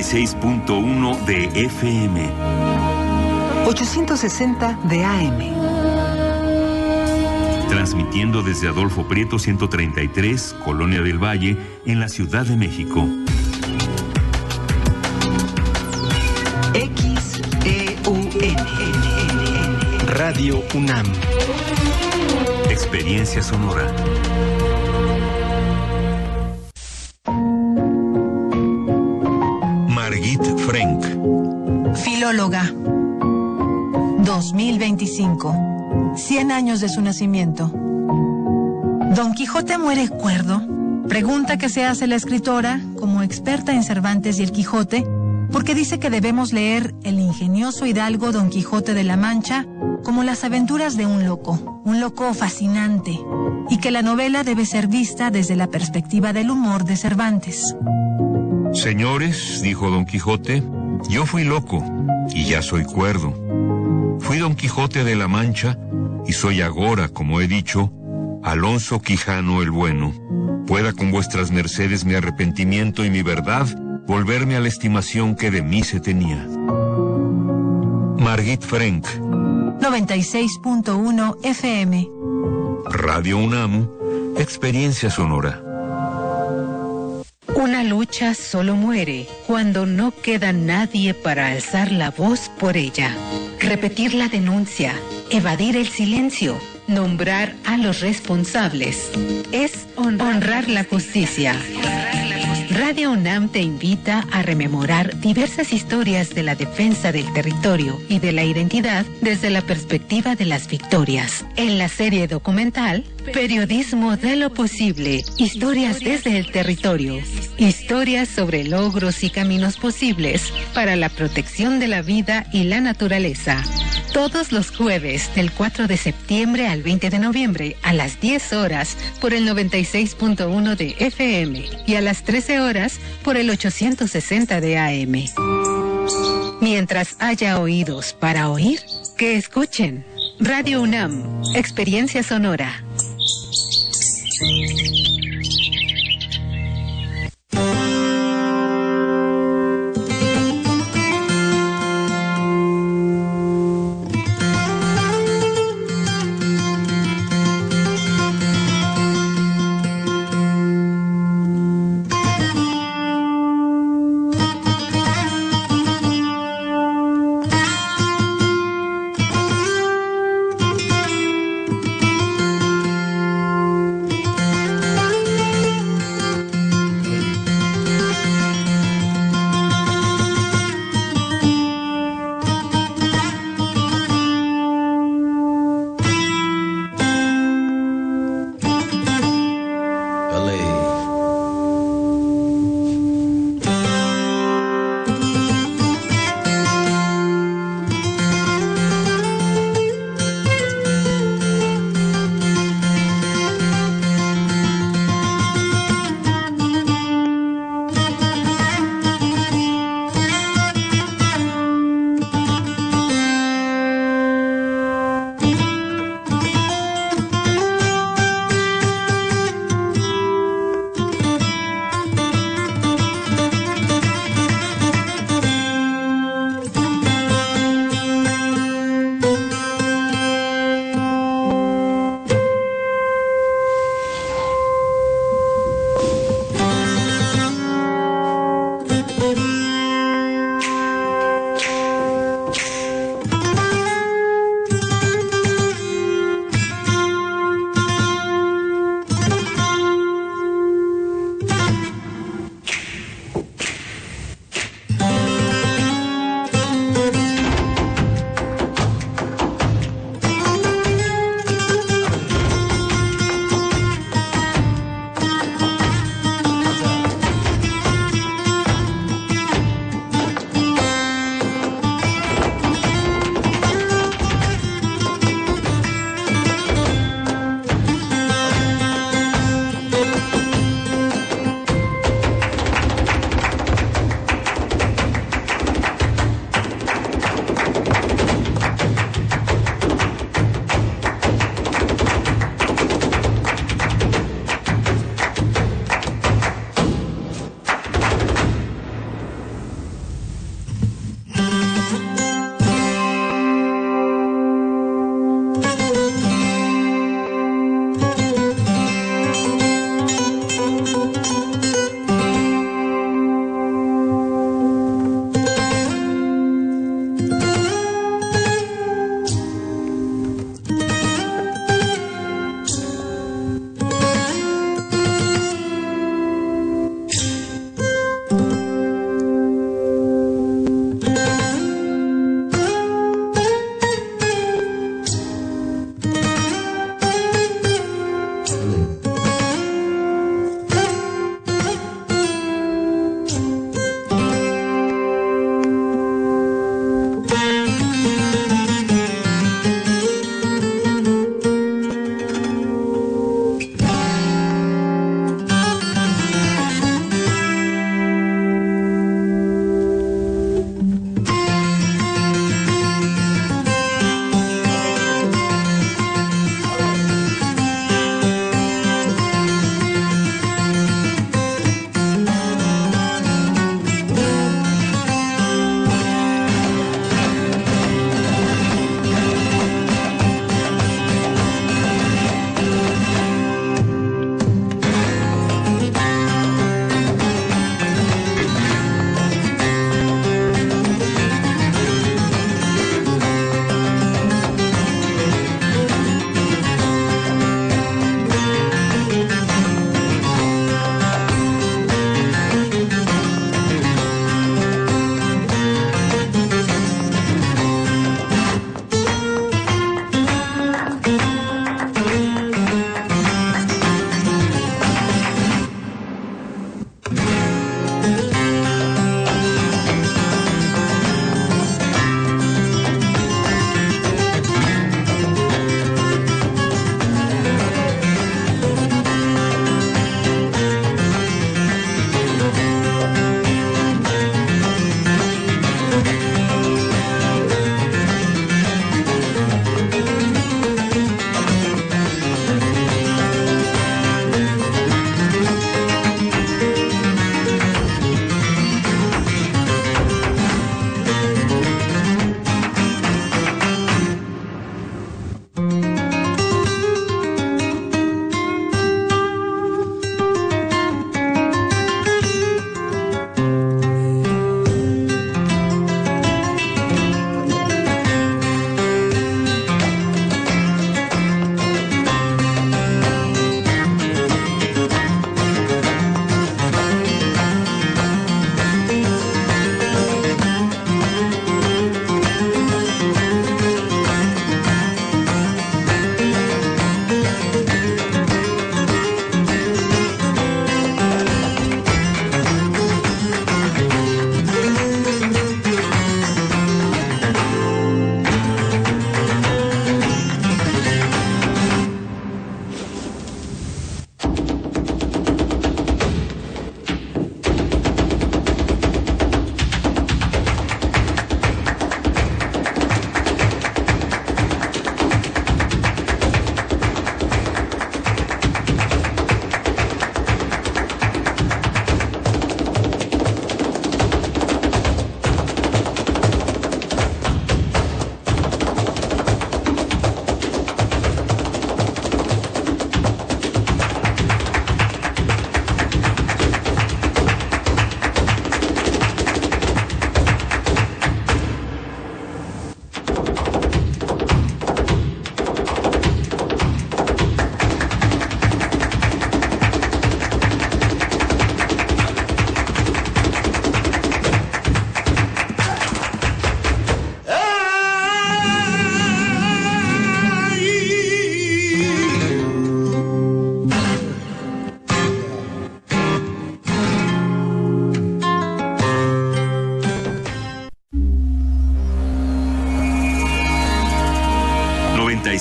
96.1 de FM. 860 de AM. Transmitiendo desde Adolfo Prieto 133, Colonia del Valle, en la Ciudad de México. XEUN. Radio UNAM. Experiencia sonora. Margit Frenk. Filóloga. 2025. 100 años de su nacimiento. ¿Don Quijote muere cuerdo? Pregunta que se hace la escritora, como experta en Cervantes y el Quijote, porque dice que debemos leer el ingenioso hidalgo Don Quijote de la Mancha como las aventuras de un loco fascinante, y que la novela debe ser vista desde la perspectiva del humor de Cervantes. Señores, dijo Don Quijote, yo fui loco y ya soy cuerdo. Fui Don Quijote de la Mancha y soy agora, como he dicho, Alonso Quijano el Bueno. Pueda con vuestras mercedes mi arrepentimiento y mi verdad volverme a la estimación que de mí se tenía. Margit Frenk. 96.1 FM. Radio UNAM, experiencia sonora. Una lucha solo muere cuando no queda nadie para alzar la voz por ella. Repetir la denuncia, evadir el silencio, nombrar a los responsables. Es honrar la justicia. Radio UNAM te invita a rememorar diversas historias de la defensa del territorio y de la identidad desde la perspectiva de las victorias. En la serie documental, Periodismo de lo Posible, historias desde el territorio. Historias sobre logros y caminos posibles para la protección de la vida y la naturaleza. Todos los jueves, del 4 de septiembre al 20 de noviembre, a las 10 horas, por el 96.1 de FM y a las 13 horas, por el 860 de AM. Mientras haya oídos para oír, que escuchen. Radio UNAM, experiencia sonora.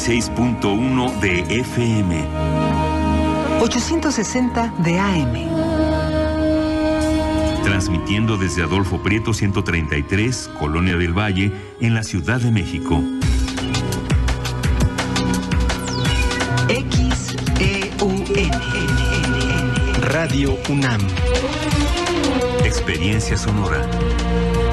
96.1 de FM. 860 de AM. Transmitiendo desde Adolfo Prieto 133, Colonia del Valle, en la Ciudad de México. XEUN. Radio UNAM. Experiencia sonora.